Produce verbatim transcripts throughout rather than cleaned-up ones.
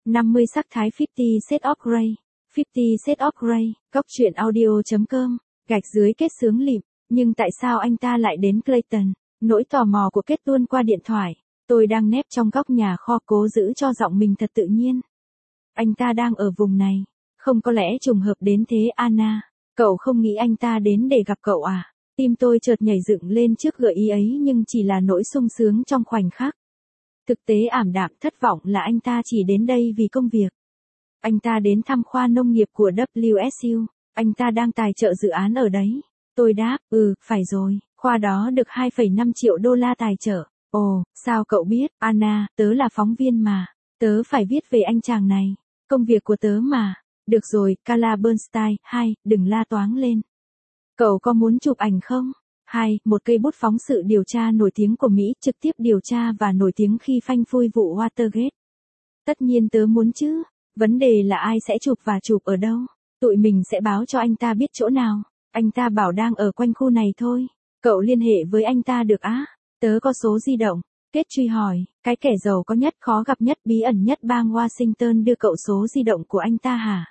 năm mươi sắc thái fifty Shades of Grey. fifty Shades of Grey, góc truyện audio.com, gạch dưới kết sướng lịm. Nhưng tại sao anh ta lại đến Clayton? Nỗi tò mò của Kết tuôn qua điện thoại. Tôi đang nép trong góc nhà kho cố giữ cho giọng mình thật tự nhiên. Anh ta đang ở vùng này. Không có lẽ trùng hợp đến thế Anna. Cậu không nghĩ anh ta đến để gặp cậu à? Tim tôi chợt nhảy dựng lên trước gợi ý ấy nhưng chỉ là nỗi sung sướng trong khoảnh khắc. Thực tế ảm đạm thất vọng là anh ta chỉ đến đây vì công việc. Anh ta đến thăm khoa nông nghiệp của W S U. Anh ta đang tài trợ dự án ở đấy. Tôi đáp, ừ, phải rồi, khoa đó được hai phẩy năm triệu đô la tài trợ. Ồ, sao cậu biết, Anna, tớ là phóng viên mà. Tớ phải viết về anh chàng này. Công việc của tớ mà. Được rồi, Carla Bernstein, hai, đừng la toáng lên. Cậu có muốn chụp ảnh không? Hai, một cây bút phóng sự điều tra nổi tiếng của Mỹ trực tiếp điều tra và nổi tiếng khi phanh phui vụ Watergate. Tất nhiên tớ muốn chứ. Vấn đề là ai sẽ chụp và chụp ở đâu? Tụi mình sẽ báo cho anh ta biết chỗ nào. Anh ta bảo đang ở quanh khu này thôi. Cậu liên hệ với anh ta được á? Tớ có số di động. Kết truy hỏi, cái kẻ giàu có nhất khó gặp nhất bí ẩn nhất bang Washington đưa cậu số di động của anh ta hả?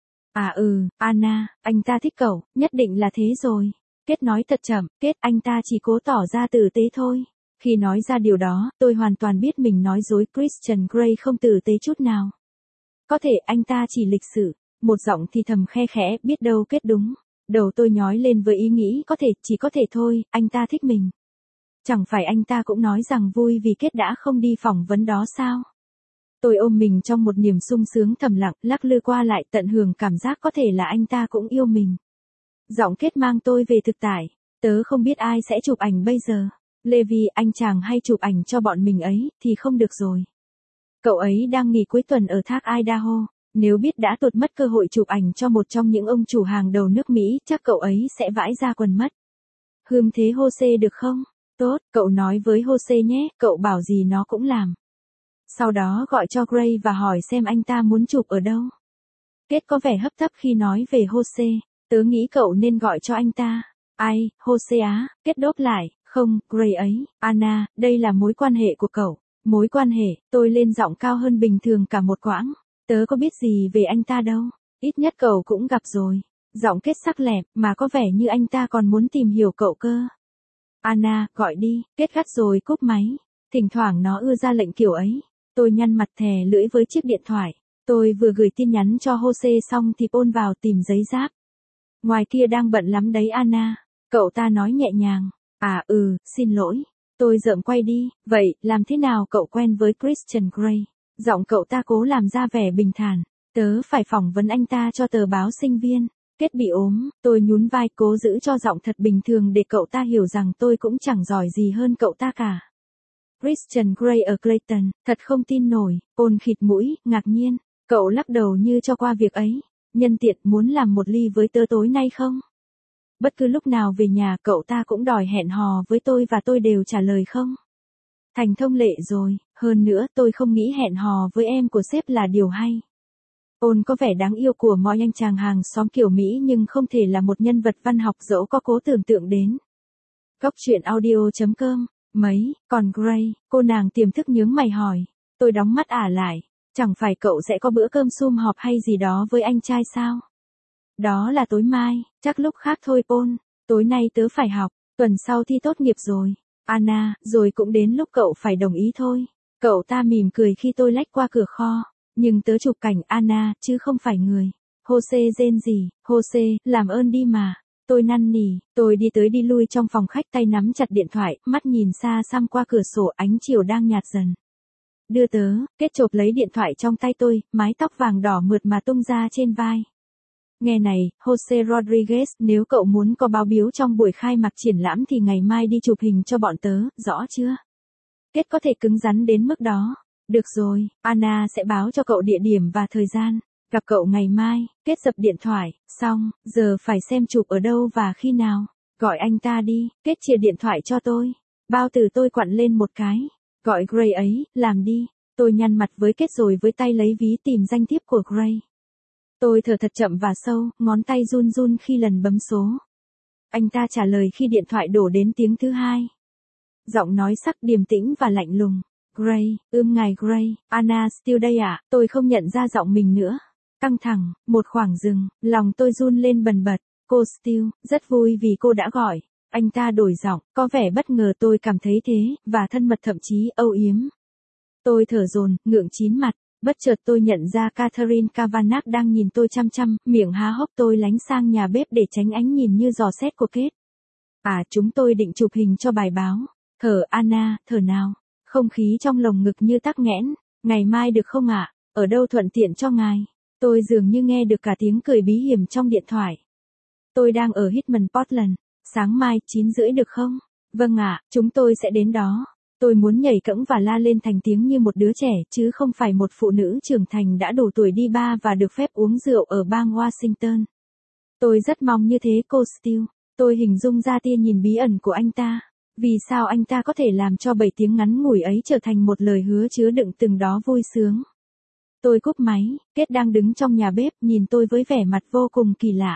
À ừ, Anna, anh ta thích cậu, nhất định là thế rồi. Kết nói thật chậm, Kết, anh ta chỉ cố tỏ ra tử tế thôi. Khi nói ra điều đó, tôi hoàn toàn biết mình nói dối. Christian Grey không tử tế chút nào. Có thể anh ta chỉ lịch sự. Một giọng thì thầm khe khẽ, biết đâu Kết đúng. Đầu tôi nhói lên với ý nghĩ có thể, chỉ có thể thôi, anh ta thích mình. Chẳng phải anh ta cũng nói rằng vui vì Kết đã không đi phỏng vấn đó sao? Tôi ôm mình trong một niềm sung sướng thầm lặng, lắc lư qua lại tận hưởng cảm giác có thể là anh ta cũng yêu mình. Giọng Kết mang tôi về thực tại. Tớ không biết ai sẽ chụp ảnh bây giờ. Levi, anh chàng hay chụp ảnh cho bọn mình ấy, thì không được rồi. Cậu ấy đang nghỉ cuối tuần ở thác Idaho. Nếu biết đã tuột mất cơ hội chụp ảnh cho một trong những ông chủ hàng đầu nước Mỹ, chắc cậu ấy sẽ vãi ra quần mất. Hươm thế Jose được không? Tốt, cậu nói với Jose nhé, cậu bảo gì nó cũng làm. Sau đó gọi cho Gray và hỏi xem anh ta muốn chụp ở đâu. Kết có vẻ hấp tấp khi nói về Jose. Tớ nghĩ cậu nên gọi cho anh ta. Ai, Jose á? Kết đáp lại, không, Gray ấy, Anna, đây là mối quan hệ của cậu. Mối quan hệ, tôi lên giọng cao hơn bình thường cả một quãng. Tớ có biết gì về anh ta đâu. Ít nhất cậu cũng gặp rồi. Giọng Kết sắc lẹm, mà có vẻ như anh ta còn muốn tìm hiểu cậu cơ. Anna, gọi đi. Kết gắt rồi cúp máy. Thỉnh thoảng nó ưa ra lệnh kiểu ấy. Tôi nhăn mặt thè lưỡi với chiếc điện thoại. Tôi vừa gửi tin nhắn cho Jose xong thì Paul vào tìm giấy giáp. Ngoài kia đang bận lắm đấy Anna. Cậu ta nói nhẹ nhàng. À ừ, xin lỗi. Tôi rợm quay đi. Vậy, làm thế nào cậu quen với Christian Grey? Giọng cậu ta cố làm ra vẻ bình thản. Tớ phải phỏng vấn anh ta cho tờ báo sinh viên. Kết bị ốm, tôi nhún vai cố giữ cho giọng thật bình thường để cậu ta hiểu rằng tôi cũng chẳng giỏi gì hơn cậu ta cả. Christian Grey ở Clayton, thật không tin nổi. Ôn khịt mũi, ngạc nhiên. Cậu lắc đầu như cho qua việc ấy. Nhân tiện muốn làm một ly với tớ tối nay không? Bất cứ lúc nào về nhà cậu ta cũng đòi hẹn hò với tôi và tôi đều trả lời không. Thành thông lệ rồi, hơn nữa tôi không nghĩ hẹn hò với em của sếp là điều hay. Ôn có vẻ đáng yêu của mọi anh chàng hàng xóm kiểu Mỹ nhưng không thể là một nhân vật văn học dẫu có cố tưởng tượng đến. Góc truyện audio.com, mấy, còn Gray, cô nàng tiềm thức nhướng mày hỏi. Tôi đóng mắt ả lại, chẳng phải cậu sẽ có bữa cơm sum họp hay gì đó với anh trai sao? Đó là tối mai, chắc lúc khác thôi Paul, tối nay tớ phải học, tuần sau thi tốt nghiệp rồi. Anna, rồi cũng đến lúc cậu phải đồng ý thôi. Cậu ta mỉm cười khi tôi lách qua cửa kho. Nhưng tớ chụp cảnh Anna, chứ không phải người. Jose rên gì, Jose, làm ơn đi mà. Tôi năn nỉ, tôi đi tới đi lui trong phòng khách tay nắm chặt điện thoại, mắt nhìn xa xăm qua cửa sổ ánh chiều đang nhạt dần. Đưa tớ, Kết chộp lấy điện thoại trong tay tôi, mái tóc vàng đỏ mượt mà tung ra trên vai. Nghe này, Jose Rodriguez, nếu cậu muốn có báo biếu trong buổi khai mạc triển lãm thì ngày mai đi chụp hình cho bọn tớ, rõ chưa? Kết có thể cứng rắn đến mức đó. Được rồi, Anna sẽ báo cho cậu địa điểm và thời gian. Gặp cậu ngày mai. Kết dập điện thoại, xong, giờ phải xem chụp ở đâu và khi nào. Gọi anh ta đi. Kết chia điện thoại cho tôi. Bao tử tôi quặn lên một cái. Gọi Gray ấy, làm đi. Tôi nhăn mặt với Kết rồi với tay lấy ví tìm danh thiếp của Gray. Tôi thở thật chậm và sâu, ngón tay run run khi lần bấm số. Anh ta trả lời khi điện thoại đổ đến tiếng thứ hai. Giọng nói sắc điềm tĩnh và lạnh lùng. Gray, ưm ngài Gray, Anna Steele đây ạ, tôi không nhận ra giọng mình nữa. Căng thẳng, một khoảng dừng, lòng tôi run lên bần bật. Cô Steele, rất vui vì cô đã gọi. Anh ta đổi giọng, có vẻ bất ngờ tôi cảm thấy thế, và thân mật thậm chí âu yếm. Tôi thở dồn, ngượng chín mặt. Bất chợt tôi nhận ra Catherine Kavanagh đang nhìn tôi chăm chăm, miệng há hốc. Tôi lánh sang nhà bếp để tránh ánh nhìn như dò xét của Kate. À, chúng tôi định chụp hình cho bài báo. Thở Anna, thở nào. Không khí trong lồng ngực như tắc nghẽn. Ngày mai được không ạ? Ở đâu thuận tiện cho ngài? Tôi dường như nghe được cả tiếng cười bí hiểm trong điện thoại. Tôi đang ở Hitman Portland. Sáng mai, chín rưỡi được không? Vâng ạ, chúng tôi sẽ đến đó. Tôi muốn nhảy cẫng và la lên thành tiếng như một đứa trẻ, chứ không phải một phụ nữ trưởng thành đã đủ tuổi đi bar và được phép uống rượu ở bang Washington. Tôi rất mong như thế cô Steele. Tôi hình dung ra tia nhìn bí ẩn của anh ta. Vì sao anh ta có thể làm cho bảy tiếng ngắn ngủi ấy trở thành một lời hứa chứa đựng từng đó vui sướng. Tôi cúp máy, Kate đang đứng trong nhà bếp nhìn tôi với vẻ mặt vô cùng kỳ lạ.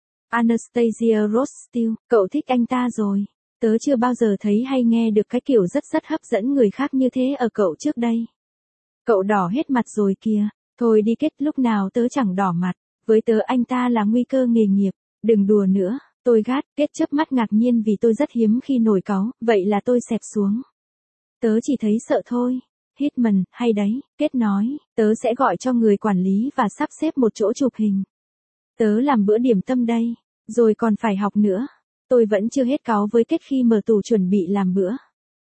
Anastasia Rose Steele, cậu thích anh ta rồi. Tớ chưa bao giờ thấy hay nghe được cái kiểu rất rất hấp dẫn người khác như thế ở cậu trước đây. Cậu đỏ hết mặt rồi kìa. Thôi đi Kate, lúc nào tớ chẳng đỏ mặt. Với tớ anh ta là nguy cơ nghề nghiệp. Đừng đùa nữa. Tôi gắt. Kate chớp mắt ngạc nhiên vì tôi rất hiếm khi nổi cáu. Vậy là tôi xẹp xuống. Tớ chỉ thấy sợ thôi. Hitman, hay đấy. Kate nói. Tớ sẽ gọi cho người quản lý và sắp xếp một chỗ chụp hình. Tớ làm bữa điểm tâm đây. Rồi còn phải học nữa. Tôi vẫn chưa hết cáu với Kate khi mở tủ chuẩn bị làm bữa.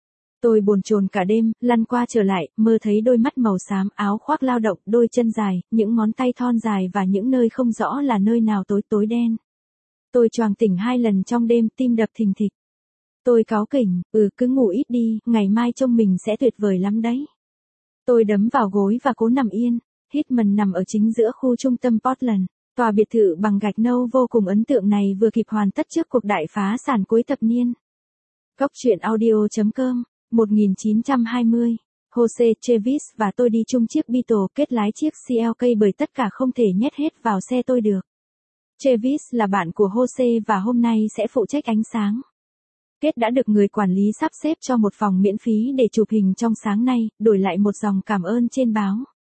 Tôi bồn chồn cả đêm, lăn qua trở lại, mơ thấy đôi mắt màu xám, áo khoác lao động, đôi chân dài, những ngón tay thon dài và những nơi không rõ là nơi nào tối tối đen. Tôi choàng tỉnh hai lần trong đêm, tim đập thình thịch. Tôi cáu kỉnh, ừ cứ ngủ ít đi, ngày mai trông mình sẽ tuyệt vời lắm đấy. Tôi đấm vào gối và cố nằm yên. Hitman nằm ở chính giữa khu trung tâm Portland. Tòa biệt thự bằng gạch nâu vô cùng ấn tượng này vừa kịp hoàn tất trước cuộc đại phá sản cuối thập niên. Góc truyện audio chấm com, một nghìn chín trăm hai mươi. Jose Chavis và tôi đi chung chiếc Beetle, kết lái chiếc xê lờ ca bởi tất cả không thể nhét hết vào xe tôi được. Chavis là bạn của Jose và hôm nay sẽ phụ trách ánh sáng. Kate đã được người quản lý sắp xếp cho một phòng miễn phí để chụp hình trong sáng nay, đổi lại một dòng cảm ơn trên báo.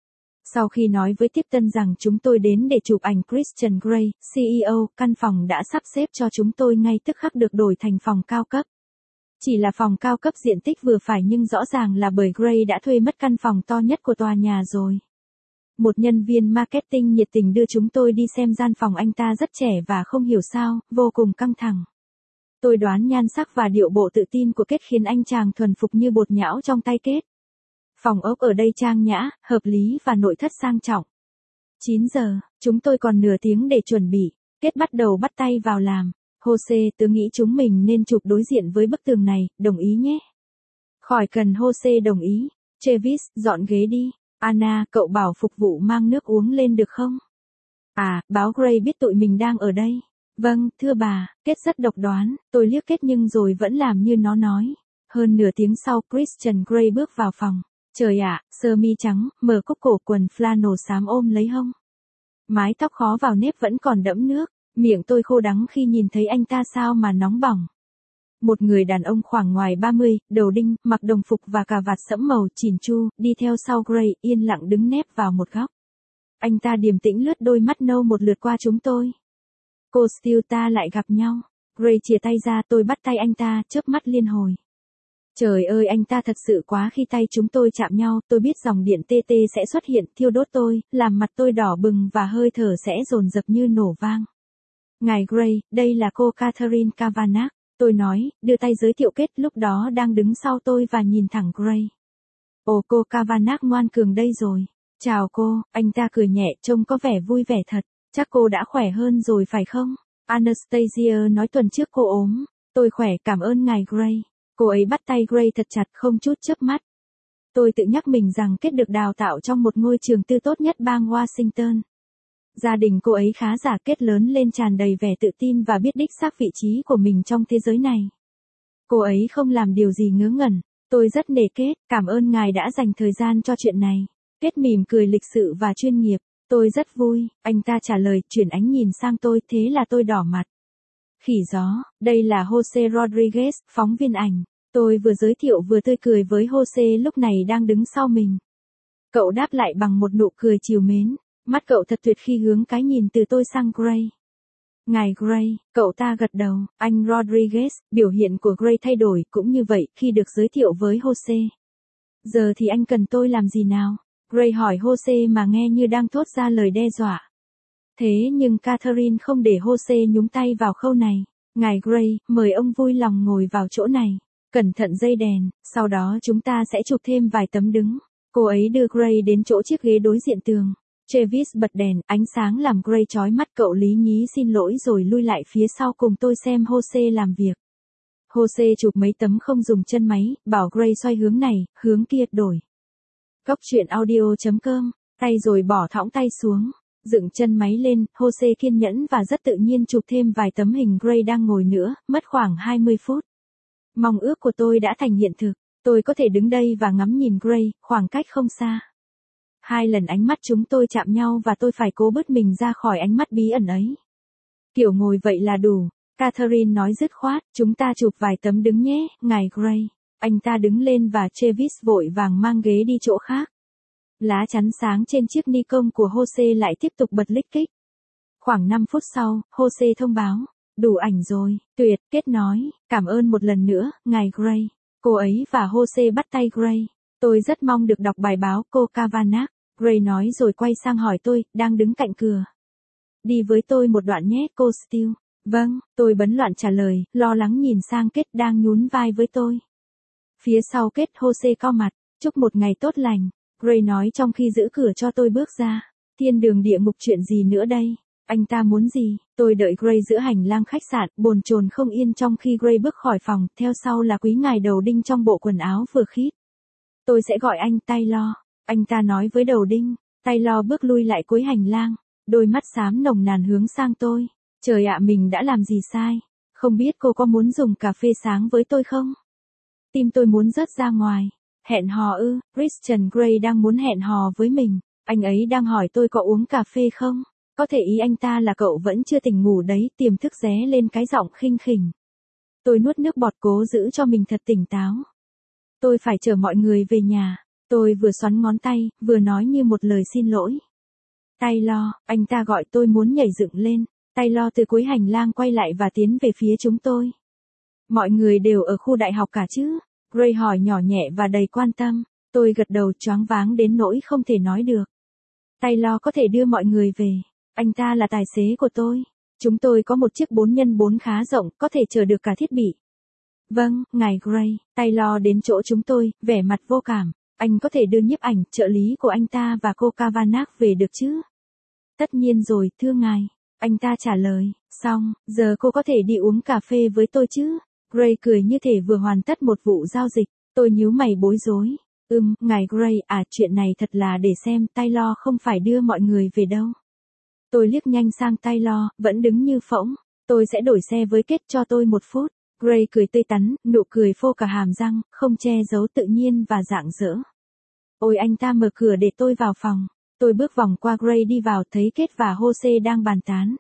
Sau khi nói với tiếp tân rằng chúng tôi đến để chụp ảnh Christian Grey, xê e ô, căn phòng đã sắp xếp cho chúng tôi ngay tức khắc được đổi thành phòng cao cấp. Chỉ là phòng cao cấp diện tích vừa phải nhưng rõ ràng là bởi Grey đã thuê mất căn phòng to nhất của tòa nhà rồi. Một nhân viên marketing nhiệt tình đưa chúng tôi đi xem gian phòng. Anh ta rất trẻ và không hiểu sao, vô cùng căng thẳng. Tôi đoán nhan sắc và điệu bộ tự tin của Kate khiến anh chàng thuần phục như bột nhão trong tay Kate. Phòng ốc ở đây trang nhã, hợp lý và nội thất sang trọng. chín giờ, chúng tôi còn nửa tiếng để chuẩn bị. Kate bắt đầu bắt tay vào làm. Jose, tớ nghĩ chúng mình nên chụp đối diện với bức tường này, đồng ý nhé. Khỏi cần, Jose đồng ý. Chavis, dọn ghế đi. Anna, cậu bảo phục vụ mang nước uống lên được không? À, báo Gray biết tụi mình đang ở đây. Vâng, thưa bà. Kate rất độc đoán. Tôi liếc Kate nhưng rồi vẫn làm như nó nói. Hơn nửa tiếng sau, Christian Grey bước vào phòng. Trời ạ, sơ mi trắng, mở cúc cổ, quần flannel xám ôm lấy hông. Mái tóc khó vào nếp vẫn còn đẫm nước, miệng tôi khô đắng khi nhìn thấy anh ta sao mà nóng bỏng. Một người đàn ông khoảng ngoài ba mươi, đầu đinh, mặc đồng phục và cà vạt sẫm màu chỉn chu, đi theo sau Grey, yên lặng đứng nép vào một góc. Anh ta điềm tĩnh lướt đôi mắt nâu một lượt qua chúng tôi. Cô Steele, ta lại gặp nhau. Grey chìa tay ra, tôi bắt tay anh ta, chớp mắt liên hồi. Trời ơi, anh ta thật sự quá. Khi tay chúng tôi chạm nhau, tôi biết dòng điện tê tê sẽ xuất hiện, thiêu đốt tôi, làm mặt tôi đỏ bừng và hơi thở sẽ dồn dập như nổ vang. Ngài Grey, đây là cô Catherine Kavanagh, tôi nói, đưa tay giới thiệu Kate lúc đó đang đứng sau tôi và nhìn thẳng Grey. Ồ, cô Kavanagh ngoan cường đây rồi. Chào cô, anh ta cười nhẹ, trông có vẻ vui vẻ thật. Chắc cô đã khỏe hơn rồi phải không? Anastasia nói tuần trước cô ốm. Tôi khỏe, cảm ơn ngài Grey. Cô ấy bắt tay Grey thật chặt, không chút chớp mắt. Tôi tự nhắc mình rằng Kate được đào tạo trong một ngôi trường tư tốt nhất bang Washington. Gia đình cô ấy khá giả. Kate lớn lên tràn đầy vẻ tự tin và biết đích xác vị trí của mình trong thế giới này. Cô ấy không làm điều gì ngớ ngẩn. Tôi rất nể Kate, cảm ơn ngài đã dành thời gian cho chuyện này. Kate mỉm cười lịch sự và chuyên nghiệp. Tôi rất vui, anh ta trả lời, chuyển ánh nhìn sang tôi, thế là tôi đỏ mặt. Khỉ gió, đây là Jose Rodriguez, phóng viên ảnh. Tôi vừa giới thiệu vừa tươi cười với Jose lúc này đang đứng sau mình. Cậu đáp lại bằng một nụ cười trìu mến, mắt cậu thật tuyệt khi hướng cái nhìn từ tôi sang Gray. Ngài Gray, cậu ta gật đầu, anh Rodriguez, biểu hiện của Gray thay đổi cũng như vậy khi được giới thiệu với Jose. Giờ thì anh cần tôi làm gì nào? Gray hỏi Jose mà nghe như đang thốt ra lời đe dọa. Thế nhưng Catherine không để Jose nhúng tay vào khâu này. Ngài Gray, mời ông vui lòng ngồi vào chỗ này. Cẩn thận dây đèn, sau đó chúng ta sẽ chụp thêm vài tấm đứng. Cô ấy đưa Gray đến chỗ chiếc ghế đối diện tường. Travis bật đèn, ánh sáng làm Gray chói mắt. Cậu lý nhí xin lỗi rồi lui lại phía sau cùng tôi xem Jose làm việc. Jose chụp mấy tấm không dùng chân máy, bảo Gray xoay hướng này, hướng kia, đổi. Góc truyện audio chấm com, tay rồi bỏ thõng tay xuống, dựng chân máy lên, Jose kiên nhẫn và rất tự nhiên chụp thêm vài tấm hình Gray đang ngồi nữa, mất khoảng hai mươi phút. Mong ước của tôi đã thành hiện thực, tôi có thể đứng đây và ngắm nhìn Gray, khoảng cách không xa. Hai lần ánh mắt chúng tôi chạm nhau và tôi phải cố bứt mình ra khỏi ánh mắt bí ẩn ấy. Kiểu ngồi vậy là đủ, Catherine nói dứt khoát, chúng ta chụp vài tấm đứng nhé, ngài Gray. Anh ta đứng lên và Travis vội vàng mang ghế đi chỗ khác. Lá chắn sáng trên chiếc Nikon của Jose lại tiếp tục bật lích kích. Khoảng năm phút sau, Jose thông báo, đủ ảnh rồi, tuyệt, kết nói, cảm ơn một lần nữa, ngài Gray. Cô ấy và Jose bắt tay Gray. Tôi rất mong được đọc bài báo cô Kavanagh, Gray nói rồi quay sang hỏi tôi, đang đứng cạnh cửa. Đi với tôi một đoạn nhé, cô Steele. Vâng, tôi bấn loạn trả lời, lo lắng nhìn sang Kết đang nhún vai với tôi. Phía sau Kết, Jose cau mặt, chúc một ngày tốt lành, Gray nói trong khi giữ cửa cho tôi bước ra. Thiên đường địa ngục chuyện gì nữa đây? Anh ta muốn gì? Tôi đợi Gray giữa hành lang khách sạn, bồn chồn không yên trong khi Gray bước khỏi phòng, theo sau là quý ngài đầu đinh trong bộ quần áo vừa khít. Tôi sẽ gọi anh Taylor, anh ta nói với đầu đinh. Taylor bước lui lại cuối hành lang, đôi mắt xám nồng nàn hướng sang tôi. Trời ạ, mình đã làm gì sai? Không biết cô có muốn dùng cà phê sáng với tôi không? Tim tôi muốn rớt ra ngoài. Hẹn hò ư? Christian Grey đang muốn hẹn hò với mình. Anh ấy đang hỏi tôi có uống cà phê không? Có thể ý anh ta là cậu vẫn chưa tỉnh ngủ đấy, tiềm thức ré lên cái giọng khinh khỉnh. Tôi nuốt nước bọt cố giữ cho mình thật tỉnh táo. Tôi phải chở mọi người về nhà. Tôi vừa xoắn ngón tay, vừa nói như một lời xin lỗi. Taylor, anh ta gọi tôi muốn nhảy dựng lên. Taylor từ cuối hành lang quay lại và tiến về phía chúng tôi. Mọi người đều ở khu đại học cả chứ? Gray hỏi nhỏ nhẹ và đầy quan tâm. Tôi gật đầu choáng váng đến nỗi không thể nói được. Taylor có thể đưa mọi người về. Anh ta là tài xế của tôi. Chúng tôi có một chiếc bốn nhân bốn khá rộng, có thể chở được cả thiết bị. Vâng, ngài Gray. Taylor đến chỗ chúng tôi, vẻ mặt vô cảm. Anh có thể đưa nhiếp ảnh, trợ lý của anh ta và cô Kavanagh về được chứ? Tất nhiên rồi, thưa ngài. Anh ta trả lời, xong, giờ cô có thể đi uống cà phê với tôi chứ? Gray cười như thể vừa hoàn tất một vụ giao dịch. Tôi nhíu mày bối rối. Ừm, ngài Gray, à chuyện này thật là để xem, Taylor không phải đưa mọi người về đâu. Tôi liếc nhanh sang Taylor, vẫn đứng như phỗng. Tôi sẽ đổi xe với Kết, cho tôi một phút. Gray cười tươi tắn, nụ cười phô cả hàm răng, không che giấu tự nhiên và rạng rỡ. Ôi, anh ta mở cửa để tôi vào phòng. Tôi bước vòng qua Gray đi vào, thấy Kết và Jose đang bàn tán.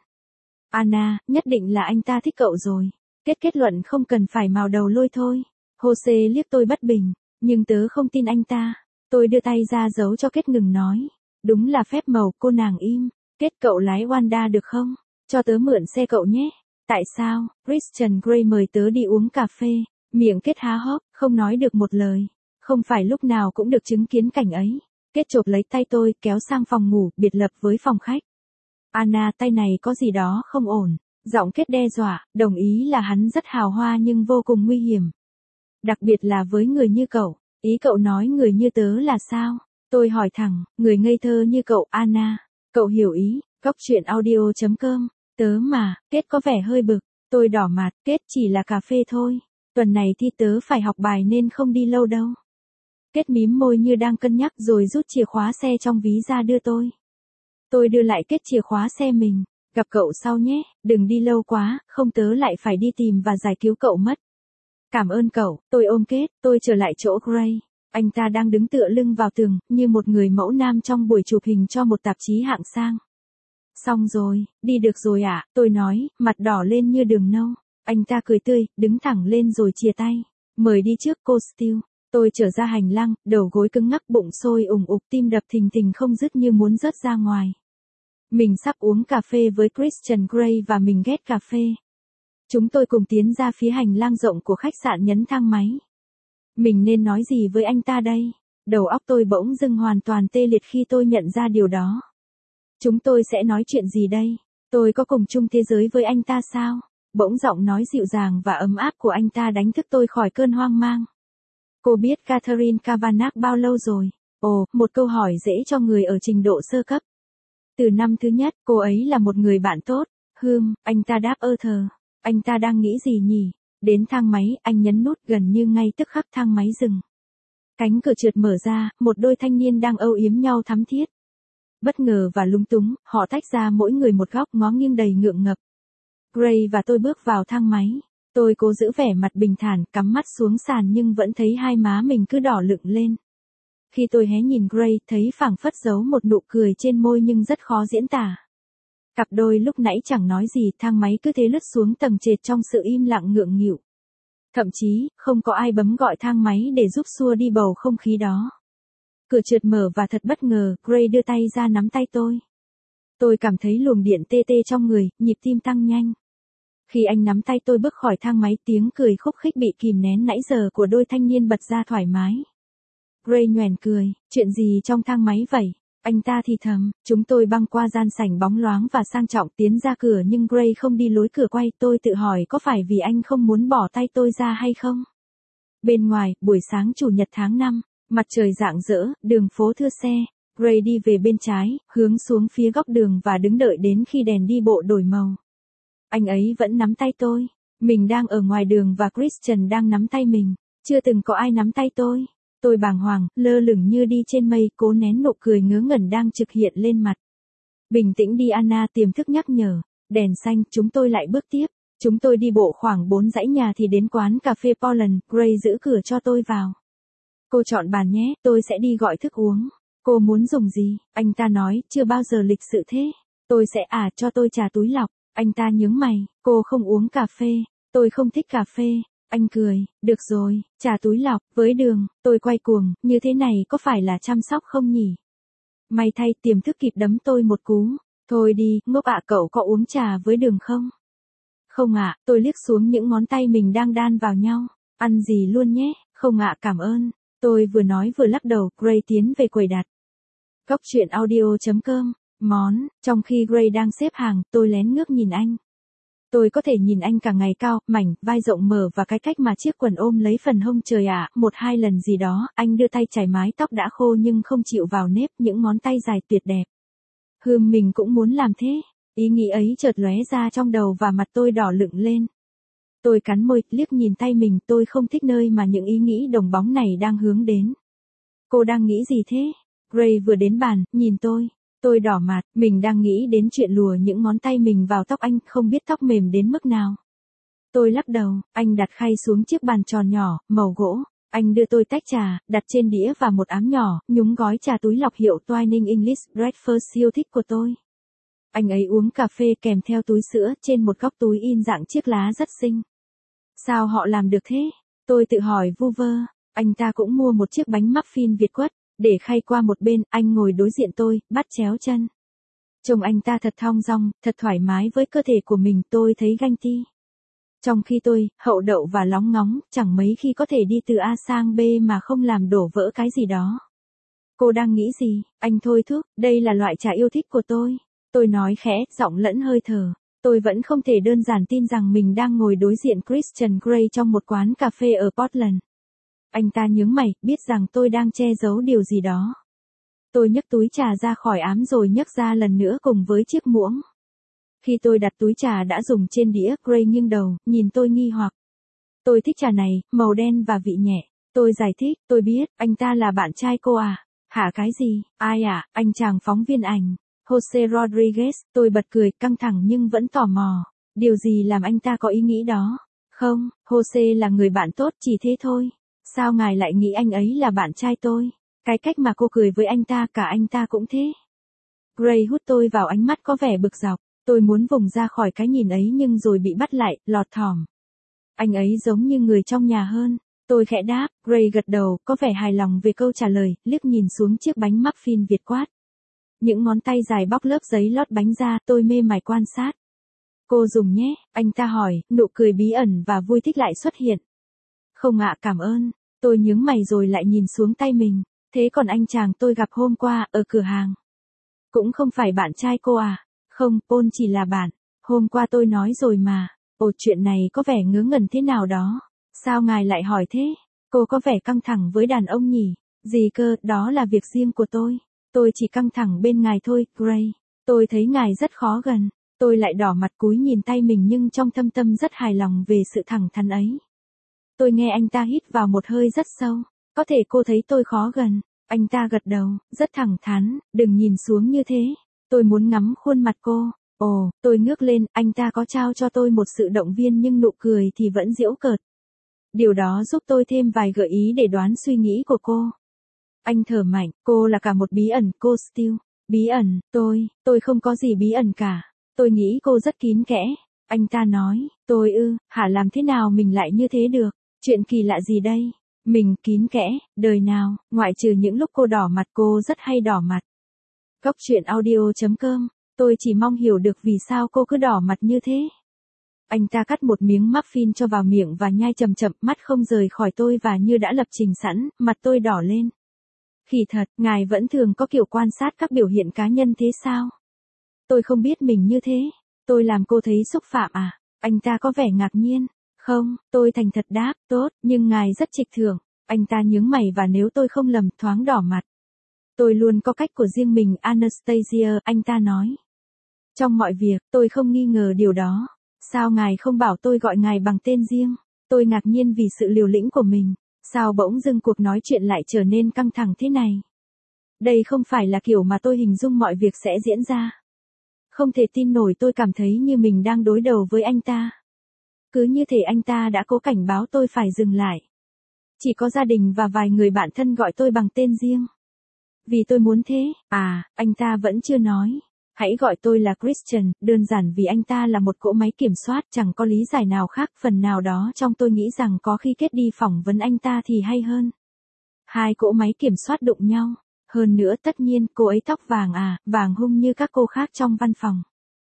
Anna, nhất định là anh ta thích cậu rồi. Kết kết luận không cần phải mào đầu lôi thôi. Jose liếc tôi bất bình, nhưng tớ không tin anh ta. Tôi đưa tay ra giấu cho Kết ngừng nói. Đúng là phép màu, cô nàng im. Kết, cậu lái Wanda được không? Cho tớ mượn xe cậu nhé. Tại sao? Christian Grey mời tớ đi uống cà phê. Miệng Kết há hốc, không nói được một lời. Không phải lúc nào cũng được chứng kiến cảnh ấy. Kết chộp lấy tay tôi, kéo sang phòng ngủ, biệt lập với phòng khách. Anna, tay này có gì đó không ổn. Giọng Kết đe dọa, đồng ý là hắn rất hào hoa nhưng vô cùng nguy hiểm. Đặc biệt là với người như cậu. Ý cậu nói người như tớ là sao? Tôi hỏi thẳng, người ngây thơ như cậu, Anna. Cậu hiểu ý, góc truyện audio chấm com. Tớ mà, Kết có vẻ hơi bực. Tôi đỏ mặt, Kết chỉ là cà phê thôi. Tuần này thì tớ phải học bài nên không đi lâu đâu. Kết mím môi như đang cân nhắc rồi rút chìa khóa xe trong ví ra đưa tôi. Tôi đưa lại Kết chìa khóa xe mình. Gặp cậu sau nhé, đừng đi lâu quá, không tớ lại phải đi tìm và giải cứu cậu mất. Cảm ơn cậu, tôi ôm Kết, tôi trở lại chỗ Gray. Anh ta đang đứng tựa lưng vào tường, như một người mẫu nam trong buổi chụp hình cho một tạp chí hạng sang. Xong rồi, đi được rồi ạ, à, tôi nói, mặt đỏ lên như đường nâu. Anh ta cười tươi, đứng thẳng lên rồi chia tay. Mời đi trước cô Steele. Tôi trở ra hành lang, đầu gối cứng ngắc, bụng sôi ùng ục, tim đập thình thình không dứt như muốn rớt ra ngoài. Mình sắp uống cà phê với Christian Grey và mình ghét cà phê. Chúng tôi cùng tiến ra phía hành lang rộng của khách sạn, nhấn thang máy. Mình nên nói gì với anh ta đây? Đầu óc tôi bỗng dưng hoàn toàn tê liệt khi tôi nhận ra điều đó. Chúng tôi sẽ nói chuyện gì đây? Tôi có cùng chung thế giới với anh ta sao? Bỗng giọng nói dịu dàng và ấm áp của anh ta đánh thức tôi khỏi cơn hoang mang. Cô biết Catherine Kavanagh bao lâu rồi? Ồ, một câu hỏi dễ cho người ở trình độ sơ cấp. Từ năm thứ nhất, cô ấy là một người bạn tốt. Hừm, anh ta đáp ơ thờ. Anh ta đang nghĩ gì nhỉ? Đến thang máy, anh nhấn nút, gần như ngay tức khắc thang máy dừng. Cánh cửa trượt mở ra, một đôi thanh niên đang âu yếm nhau thắm thiết. Bất ngờ và lung túng, họ tách ra mỗi người một góc, ngó nghiêng đầy ngượng ngập. Gray và tôi bước vào thang máy. Tôi cố giữ vẻ mặt bình thản, cắm mắt xuống sàn nhưng vẫn thấy hai má mình cứ đỏ lựng lên. Khi tôi hé nhìn Gray, thấy phảng phất giấu một nụ cười trên môi nhưng rất khó diễn tả. Cặp đôi lúc nãy chẳng nói gì, thang máy cứ thế lướt xuống tầng trệt trong sự im lặng ngượng nghịu. Thậm chí, không có ai bấm gọi thang máy để giúp xua đi bầu không khí đó. Cửa trượt mở và thật bất ngờ, Gray đưa tay ra nắm tay tôi. Tôi cảm thấy luồng điện tê tê trong người, nhịp tim tăng nhanh. Khi anh nắm tay tôi bước khỏi thang máy, tiếng cười khúc khích bị kìm nén nãy giờ của đôi thanh niên bật ra thoải mái. Gray nhoẻn cười, chuyện gì trong thang máy vậy? Anh ta thì thầm. Chúng tôi băng qua gian sảnh bóng loáng và sang trọng tiến ra cửa nhưng Gray không đi lối cửa quay. Tôi tự hỏi có phải vì anh không muốn bỏ tay tôi ra hay không? Bên ngoài, buổi sáng chủ nhật tháng năm, mặt trời rạng rỡ, đường phố thưa xe. Gray đi về bên trái, hướng xuống phía góc đường và đứng đợi đến khi đèn đi bộ đổi màu. Anh ấy vẫn nắm tay tôi. Mình đang ở ngoài đường và Christian đang nắm tay mình. Chưa từng có ai nắm tay tôi. Tôi bàng hoàng, lơ lửng như đi trên mây, cố nén nụ cười ngớ ngẩn đang trực hiện lên mặt. Bình tĩnh đi Anna, tiềm thức nhắc nhở. Đèn xanh, chúng tôi lại bước tiếp. Chúng tôi đi bộ khoảng bốn dãy nhà thì đến quán cà phê Poland. Gray giữ cửa cho tôi vào. Cô chọn bàn nhé, tôi sẽ đi gọi thức uống. Cô muốn dùng gì? Anh ta nói, chưa bao giờ lịch sự thế. Tôi sẽ à cho tôi trà túi lọc. Anh ta nhướng mày, cô không uống cà phê. Tôi không thích cà phê. Anh cười, được rồi, trà túi lọc, với đường. Tôi quay cuồng, như thế này có phải là chăm sóc không nhỉ? May thay, tiềm thức kịp đấm tôi một cú. Thôi đi, ngốc ạ, cậu có uống trà với đường không? Không ạ, tôi liếc xuống những ngón tay mình đang đan vào nhau. Ăn gì luôn nhé, không ạ, cảm ơn. Tôi vừa nói vừa lắc đầu. Gray tiến về quầy đặt. Góc truyện audio chấm com. Món, trong khi Gray đang xếp hàng, tôi lén ngước nhìn anh. Tôi có thể nhìn anh cả ngày, cao, mảnh, vai rộng mở và cái cách mà chiếc quần ôm lấy phần hông. Trời ạ, một hai lần gì đó, anh đưa tay chải mái tóc đã khô nhưng không chịu vào nếp, những ngón tay dài tuyệt đẹp. Hừm, mình cũng muốn làm thế. Ý nghĩ ấy chợt lóe ra trong đầu và mặt tôi đỏ lựng lên. Tôi cắn môi, liếc nhìn tay mình, tôi không thích nơi mà những ý nghĩ đồng bóng này đang hướng đến. Cô đang nghĩ gì thế? Gray vừa đến bàn, nhìn tôi. Tôi đỏ mặt, mình đang nghĩ đến chuyện lùa những ngón tay mình vào tóc anh, không biết tóc mềm đến mức nào. Tôi lắc đầu, anh đặt khay xuống chiếc bàn tròn nhỏ, màu gỗ. Anh đưa tôi tách trà, đặt trên đĩa và một ám nhỏ, nhúng gói trà túi lọc hiệu Twinings English Breakfast yêu thích của tôi. Anh ấy uống cà phê kèm theo túi sữa, trên một góc túi in dạng chiếc lá rất xinh. Sao họ làm được thế? Tôi tự hỏi vu vơ. Anh ta cũng mua một chiếc bánh muffin Việt quất. Để khay qua một bên, anh ngồi đối diện tôi, bắt chéo chân. Trông anh ta thật thong dong, thật thoải mái với cơ thể của mình, tôi thấy ganh ti. Trong khi tôi, hậu đậu và lóng ngóng, chẳng mấy khi có thể đi từ A sang B mà không làm đổ vỡ cái gì đó. Cô đang nghĩ gì? Anh thôi thúc, đây là loại trà yêu thích của tôi. Tôi nói khẽ, giọng lẫn hơi thở. Tôi vẫn không thể đơn giản tin rằng mình đang ngồi đối diện Christian Grey trong một quán cà phê ở Portland. Anh ta nhướng mày, biết rằng tôi đang che giấu điều gì đó. Tôi nhấc túi trà ra khỏi ám rồi nhấc ra lần nữa cùng với chiếc muỗng. Khi tôi đặt túi trà đã dùng trên đĩa, Gray nghiêng đầu, nhìn tôi nghi hoặc. Tôi thích trà này, màu đen và vị nhẹ. Tôi giải thích, tôi biết, anh ta là bạn trai cô à? Hả cái gì? Ai à? Anh chàng phóng viên ảnh. Jose Rodriguez. Tôi bật cười, căng thẳng nhưng vẫn tò mò. Điều gì làm anh ta có ý nghĩ đó? Không, Jose là người bạn tốt, chỉ thế thôi. Sao ngài lại nghĩ anh ấy là bạn trai tôi? Cái cách mà cô cười với anh ta, cả anh ta cũng thế. Gray hút tôi vào, ánh mắt có vẻ bực dọc. Tôi muốn vùng ra khỏi cái nhìn ấy nhưng rồi bị bắt lại, lọt thỏm. Anh ấy giống như người trong nhà hơn. Tôi khẽ đáp, Gray gật đầu, có vẻ hài lòng về câu trả lời, liếc nhìn xuống chiếc bánh muffin Việt quát. Những ngón tay dài bóc lớp giấy lót bánh ra, tôi mê mải quan sát. Cô dùng nhé, anh ta hỏi, nụ cười bí ẩn và vui thích lại xuất hiện. Không ạ, cảm ơn. Tôi nhướng mày rồi lại nhìn xuống tay mình. Thế còn anh chàng tôi gặp hôm qua, ở cửa hàng? Cũng không phải bạn trai cô à? Không, Paul chỉ là bạn. Hôm qua tôi nói rồi mà. Ồ, chuyện này có vẻ ngớ ngẩn thế nào đó. Sao ngài lại hỏi thế? Cô có vẻ căng thẳng với đàn ông nhỉ? Gì cơ, đó là việc riêng của tôi. Tôi chỉ căng thẳng bên ngài thôi, Gray. Tôi thấy ngài rất khó gần. Tôi lại đỏ mặt cúi nhìn tay mình nhưng trong thâm tâm rất hài lòng về sự thẳng thắn ấy. Tôi nghe anh ta hít vào một hơi rất sâu. Có thể cô thấy tôi khó gần. Anh ta gật đầu, rất thẳng thắn, đừng nhìn xuống như thế. Tôi muốn ngắm khuôn mặt cô. Ồ, tôi ngước lên, anh ta có trao cho tôi một sự động viên nhưng nụ cười thì vẫn giễu cợt. Điều đó giúp tôi thêm vài gợi ý để đoán suy nghĩ của cô. Anh thở mạnh, cô là cả một bí ẩn, cô Steele. Bí ẩn, tôi, tôi không có gì bí ẩn cả. Tôi nghĩ cô rất kín kẽ. Anh ta nói, tôi ư, hả làm thế nào mình lại như thế được? Chuyện kỳ lạ gì đây? Mình kín kẽ, đời nào, ngoại trừ những lúc cô đỏ mặt cô rất hay đỏ mặt. Góc truyện audio chấm com, tôi chỉ mong hiểu được vì sao cô cứ đỏ mặt như thế. Anh ta cắt một miếng muffin cho vào miệng và nhai chậm chậm, mắt không rời khỏi tôi và như đã lập trình sẵn, mặt tôi đỏ lên. Kỳ thật, ngài vẫn thường có kiểu quan sát các biểu hiện cá nhân thế sao? Tôi không biết mình như thế. Tôi làm cô thấy xúc phạm à? Anh ta có vẻ ngạc nhiên. Không, tôi thành thật đáp, tốt, nhưng ngài rất trịch thượng. Anh ta nhướng mày và nếu tôi không lầm thoáng đỏ mặt. Tôi luôn có cách của riêng mình, Anastasia, anh ta nói. Trong mọi việc, tôi không nghi ngờ điều đó. Sao ngài không bảo tôi gọi ngài bằng tên riêng? Tôi ngạc nhiên vì sự liều lĩnh của mình. Sao bỗng dưng cuộc nói chuyện lại trở nên căng thẳng thế này? Đây không phải là kiểu mà tôi hình dung mọi việc sẽ diễn ra. Không thể tin nổi tôi cảm thấy như mình đang đối đầu với anh ta. Cứ như thể anh ta đã cố cảnh báo tôi phải dừng lại. Chỉ có gia đình và vài người bạn thân gọi tôi bằng tên riêng. Vì tôi muốn thế, à, anh ta vẫn chưa nói. Hãy gọi tôi là Christian, đơn giản vì anh ta là một cỗ máy kiểm soát, chẳng có lý giải nào khác, phần nào đó trong tôi nghĩ rằng có khi kết đi phỏng vấn anh ta thì hay hơn. Hai cỗ máy kiểm soát đụng nhau. Hơn nữa tất nhiên, cô ấy tóc vàng à, vàng hung như các cô khác trong văn phòng.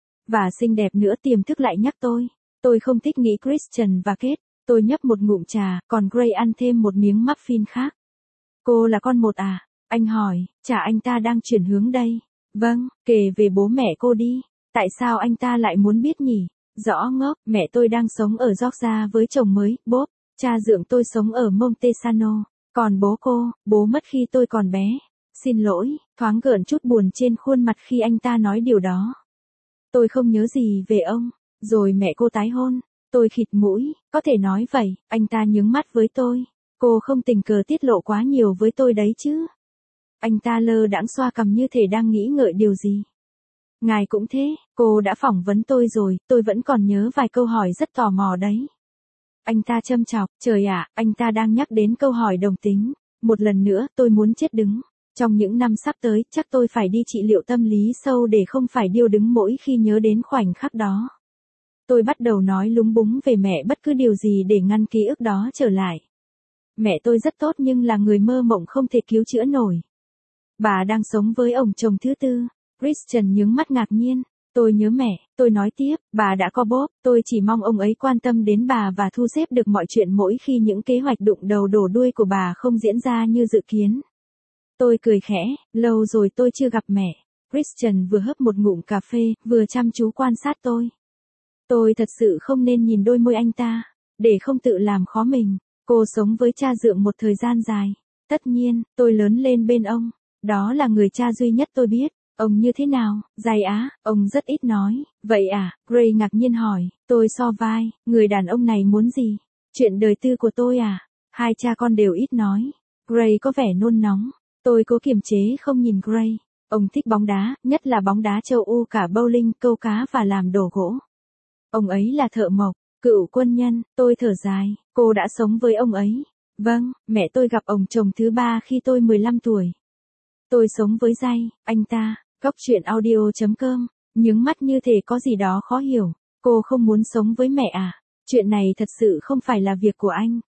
Và xinh đẹp nữa, tiềm thức lại nhắc tôi. Tôi không thích nghĩ Christian và Kate. Tôi nhấp một ngụm trà, còn Gray ăn thêm một miếng muffin khác. Cô là con một à? Anh hỏi, chả anh ta đang chuyển hướng đây. Vâng, kể về bố mẹ cô đi. Tại sao anh ta lại muốn biết nhỉ? Rõ ngốc, mẹ tôi đang sống ở Georgia với chồng mới, Bob. Cha dượng tôi sống ở Montesano. Còn bố cô, bố mất khi tôi còn bé. Xin lỗi, thoáng gợn chút buồn trên khuôn mặt khi anh ta nói điều đó. Tôi không nhớ gì về ông. Rồi mẹ cô tái hôn. Tôi khịt mũi, có thể nói vậy, anh ta nhướng mắt với tôi. Cô không tình cờ tiết lộ quá nhiều với tôi đấy chứ. Anh ta lơ đãng xoa cằm như thể đang nghĩ ngợi điều gì. Ngài cũng thế, cô đã phỏng vấn tôi rồi, tôi vẫn còn nhớ vài câu hỏi rất tò mò đấy. Anh ta châm chọc, trời ạ, anh ta đang nhắc đến câu hỏi đồng tính. Một lần nữa, tôi muốn chết đứng. Trong những năm sắp tới, chắc tôi phải đi trị liệu tâm lý sâu để không phải điêu đứng mỗi khi nhớ đến khoảnh khắc đó. Tôi bắt đầu nói lúng búng về mẹ, bất cứ điều gì để ngăn ký ức đó trở lại. Mẹ tôi rất tốt nhưng là người mơ mộng không thể cứu chữa nổi. Bà đang sống với ông chồng thứ tư. Christian nhướng mắt ngạc nhiên. Tôi nhớ mẹ, tôi nói tiếp, bà đã có Bob, tôi chỉ mong ông ấy quan tâm đến bà và thu xếp được mọi chuyện mỗi khi những kế hoạch đụng đầu đổ đuôi của bà không diễn ra như dự kiến. Tôi cười khẽ, lâu rồi tôi chưa gặp mẹ. Christian vừa hớp một ngụm cà phê, vừa chăm chú quan sát tôi. Tôi thật sự không nên nhìn đôi môi anh ta, để không tự làm khó mình. Cô sống với cha dượng một thời gian dài. Tất nhiên, tôi lớn lên bên ông. Đó là người cha duy nhất tôi biết. Ông như thế nào? Dài á, ông rất ít nói. Vậy à? Gray ngạc nhiên hỏi. Tôi so vai, người đàn ông này muốn gì? Chuyện đời tư của tôi à? Hai cha con đều ít nói. Gray có vẻ nôn nóng. Tôi cố kiềm chế không nhìn Gray. Ông thích bóng đá, nhất là bóng đá châu Âu, cả bowling, câu cá và làm đồ gỗ. Ông ấy là thợ mộc, cựu quân nhân. Tôi thở dài. Cô đã sống với ông ấy. Vâng, mẹ tôi gặp ông chồng thứ ba khi tôi mười lăm tuổi. Tôi sống với Jay, anh ta. Góc truyện audio chấm com, nhướng mắt như thể có gì đó khó hiểu. Cô không muốn sống với mẹ à? Chuyện này thật sự không phải là việc của anh.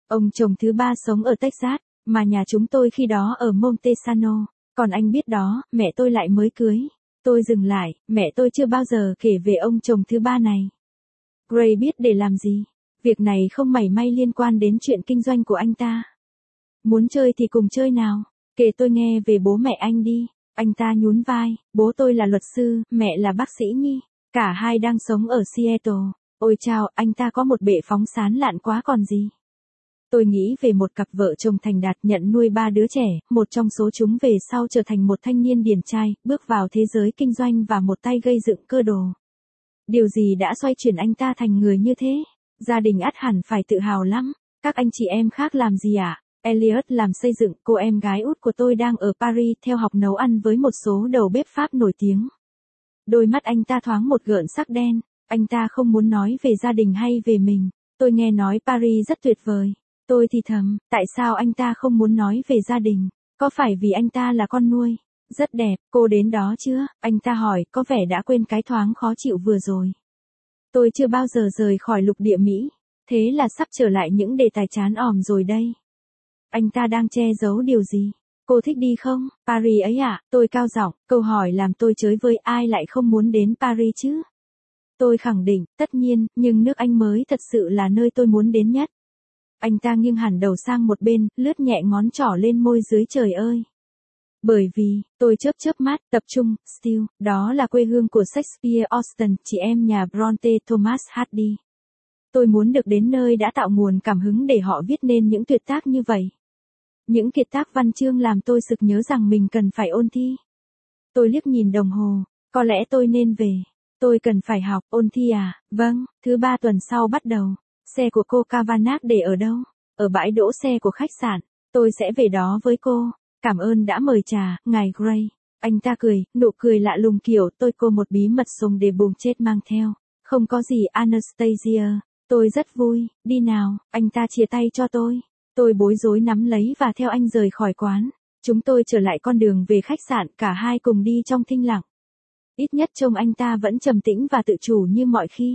Ông chồng thứ ba sống ở Texas, mà nhà chúng tôi khi đó ở Montesano, còn anh biết đó, mẹ tôi lại mới cưới. Tôi dừng lại, mẹ tôi chưa bao giờ kể về ông chồng thứ ba này. Gray biết để làm gì? Việc này không mảy may liên quan đến chuyện kinh doanh của anh ta. Muốn chơi thì cùng chơi nào, kể tôi nghe về bố mẹ anh đi. Anh ta nhún vai, bố tôi là luật sư, mẹ là bác sĩ nhi. Cả hai đang sống ở Seattle. Ôi chao, anh ta có một bệ phóng sán lạn quá còn gì. Tôi nghĩ về một cặp vợ chồng thành đạt nhận nuôi ba đứa trẻ, một trong số chúng về sau trở thành một thanh niên điển trai, bước vào thế giới kinh doanh và một tay gây dựng cơ đồ. Điều gì đã xoay chuyển anh ta thành người như thế? Gia đình ắt hẳn phải tự hào lắm. Các anh chị em khác làm gì ạ? À? Elliot làm xây dựng, cô em gái út của tôi đang ở Paris theo học nấu ăn với một số đầu bếp Pháp nổi tiếng. Đôi mắt anh ta thoáng một gợn sắc đen, anh ta không muốn nói về gia đình hay về mình. Tôi nghe nói Paris rất tuyệt vời. Tôi thì thầm, tại sao anh ta không muốn nói về gia đình? Có phải vì anh ta là con nuôi? Rất đẹp, cô đến đó chưa? Anh ta hỏi, có vẻ đã quên cái thoáng khó chịu vừa rồi. Tôi chưa bao giờ rời khỏi lục địa Mỹ. Thế là sắp trở lại những đề tài chán òm rồi đây. Anh ta đang che giấu điều gì? Cô thích đi không? Paris ấy à? Tôi cao giọng, câu hỏi làm tôi chới với, ai lại không muốn đến Paris chứ? Tôi khẳng định, tất nhiên, nhưng nước Anh mới thật sự là nơi tôi muốn đến nhất. Anh ta nghiêng hẳn đầu sang một bên, lướt nhẹ ngón trỏ lên môi dưới, trời ơi. Bởi vì, tôi chớp chớp mắt, tập trung, Steele, đó là quê hương của Shakespeare Austen, chị em nhà Bronte Thomas Hardy. Tôi muốn được đến nơi đã tạo nguồn cảm hứng để họ viết nên những tuyệt tác như vậy. Những kiệt tác văn chương làm tôi sực nhớ rằng mình cần phải ôn thi. Tôi liếc nhìn đồng hồ, có lẽ tôi nên về. Tôi cần phải học, ôn thi à? Vâng, thứ ba tuần sau bắt đầu. Xe của cô Kavanagh để ở đâu? Ở bãi đỗ xe của khách sạn. Tôi sẽ về đó với cô. Cảm ơn đã mời trà, ngài Gray. Anh ta cười, nụ cười lạ lùng kiểu tôi cô một bí mật sùng để bùng chết mang theo. Không có gì Anastasia. Tôi rất vui, đi nào, anh ta chia tay cho tôi. Tôi bối rối nắm lấy và theo anh rời khỏi quán. Chúng tôi trở lại con đường về khách sạn, cả hai cùng đi trong thinh lặng. Ít nhất trông anh ta vẫn trầm tĩnh và tự chủ như mọi khi.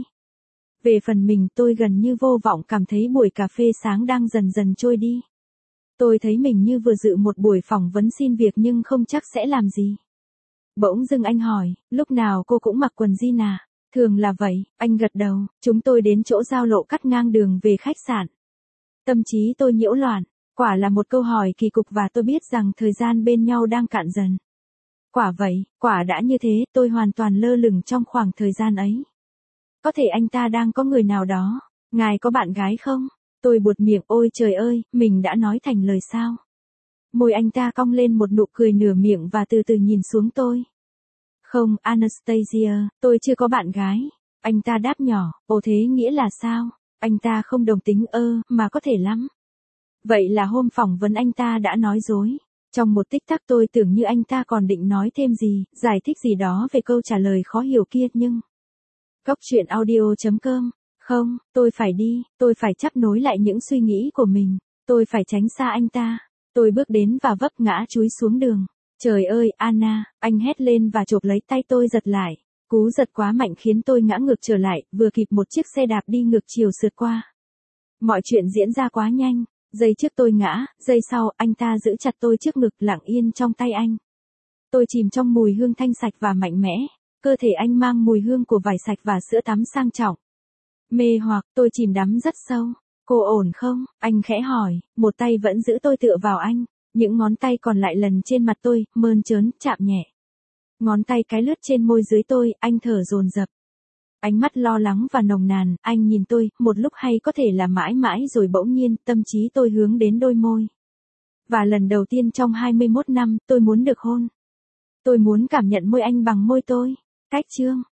Về phần mình tôi gần như vô vọng cảm thấy buổi cà phê sáng đang dần dần trôi đi. Tôi thấy mình như vừa dự một buổi phỏng vấn xin việc nhưng không chắc sẽ làm gì. Bỗng dưng anh hỏi, lúc nào cô cũng mặc quần jean à? Thường là vậy, anh gật đầu, chúng tôi đến chỗ giao lộ cắt ngang đường về khách sạn. Tâm trí tôi nhiễu loạn, quả là một câu hỏi kỳ cục và tôi biết rằng thời gian bên nhau đang cạn dần. Quả vậy, quả đã như thế, tôi hoàn toàn lơ lửng trong khoảng thời gian ấy. Có thể anh ta đang có người nào đó, ngài có bạn gái không? Tôi buột miệng, ôi trời ơi, mình đã nói thành lời sao? Môi anh ta cong lên một nụ cười nửa miệng và từ từ nhìn xuống tôi. Không, Anastasia, tôi chưa có bạn gái. Anh ta đáp nhỏ, ồ thế nghĩa là sao? Anh ta không đồng tính ơ, mà có thể lắm. Vậy là hôm phỏng vấn anh ta đã nói dối. Trong một tích tắc tôi tưởng như anh ta còn định nói thêm gì, giải thích gì đó về câu trả lời khó hiểu kia nhưng... Góc truyện audio chấm com. Không, tôi phải đi, tôi phải chắp nối lại những suy nghĩ của mình. Tôi phải tránh xa anh ta. Tôi bước đến và vấp ngã chúi xuống đường. Trời ơi, Anna, anh hét lên và chộp lấy tay tôi giật lại. Cú giật quá mạnh khiến tôi ngã ngược trở lại, vừa kịp một chiếc xe đạp đi ngược chiều sượt qua. Mọi chuyện diễn ra quá nhanh. Giây trước tôi ngã, giây sau anh ta giữ chặt tôi trước ngực lặng yên trong tay anh. Tôi chìm trong mùi hương thanh sạch và mạnh mẽ. Cơ thể anh mang mùi hương của vải sạch và sữa tắm sang trọng. Mê hoặc, tôi chìm đắm rất sâu. Cô ổn không? Anh khẽ hỏi, một tay vẫn giữ tôi tựa vào anh. Những ngón tay còn lại lần trên mặt tôi, mơn trớn, chạm nhẹ. Ngón tay cái lướt trên môi dưới tôi, anh thở dồn dập. Ánh mắt lo lắng và nồng nàn, anh nhìn tôi, một lúc hay có thể là mãi mãi rồi bỗng nhiên, tâm trí tôi hướng đến đôi môi. Và lần đầu tiên trong hai mươi mốt năm, tôi muốn được hôn. Tôi muốn cảm nhận môi anh bằng môi tôi. Cách chương.